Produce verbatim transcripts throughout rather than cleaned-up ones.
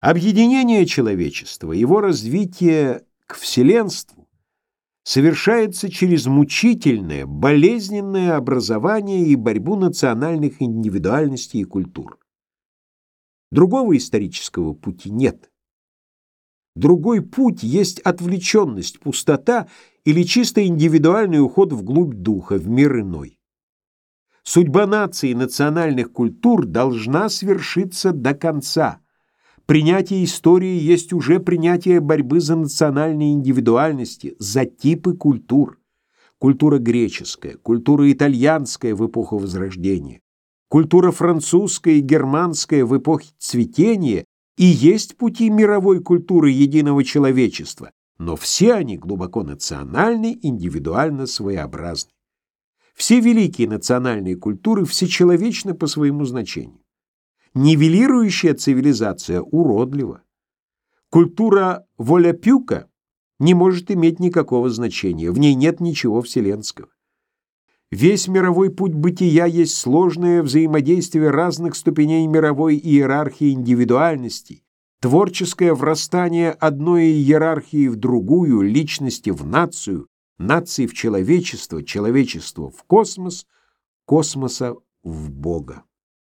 Объединение человечества, его развитие к вселенству совершается через мучительное, болезненное образование и борьбу национальных индивидуальностей и культур. Другого исторического пути нет. Другой путь есть отвлеченность, пустота или чисто индивидуальный уход вглубь духа, в мир иной. Судьба наций и национальных культур должна свершиться до конца. Принятие истории есть уже принятие борьбы за национальные индивидуальности, за типы культур. Культура греческая, культура итальянская в эпоху Возрождения, культура французская и германская в эпохе Цветения и есть пути мировой культуры единого человечества, но все они глубоко национальны, индивидуально своеобразны. Все великие национальные культуры всечеловечны по своему значению. Нивелирующая цивилизация уродлива. Культура Воляпюка не может иметь никакого значения, в ней нет ничего вселенского. Весь мировой путь бытия есть сложное взаимодействие разных ступеней мировой иерархии индивидуальностей, творческое врастание одной иерархии в другую, личности в нацию, нации в человечество, человечество в космос, космоса в Бога.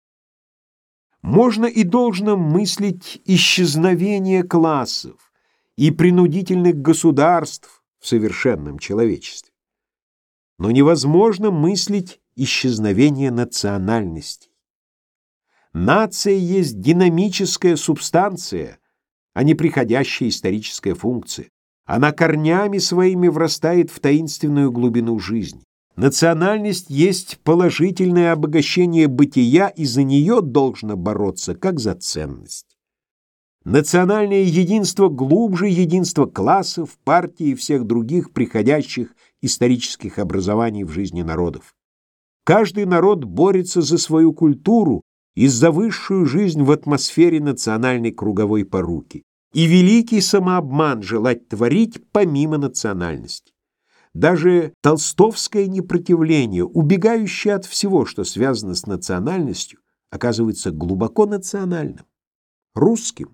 Можно и должно мыслить исчезновение классов и принудительных государств в совершенном человечестве. Но невозможно мыслить исчезновение национальностей. Нация есть динамическая субстанция, а не приходящая историческая функция. Она корнями своими врастает в таинственную глубину жизни. Национальность есть положительное обогащение бытия, и за нее должно бороться, как за ценность. Национальное единство глубже единства классов, партий и всех других приходящих исторических образований в жизни народов. Каждый народ борется за свою культуру и за высшую жизнь в атмосфере национальной круговой поруки. И великий самообман желать творить помимо национальности. Даже толстовское непротивление, убегающее от всего, что связано с национальностью, оказывается глубоко национальным, русским.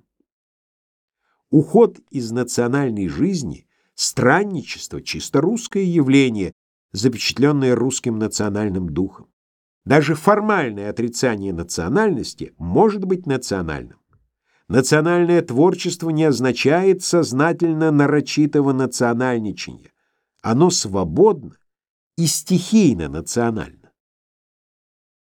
Уход из национальной жизни, странничество, чисто русское явление, запечатленное русским национальным духом. Даже формальное отрицание национальности может быть национальным. Национальное творчество не означает сознательно нарочитого национальничания. Оно свободно и стихийно национально.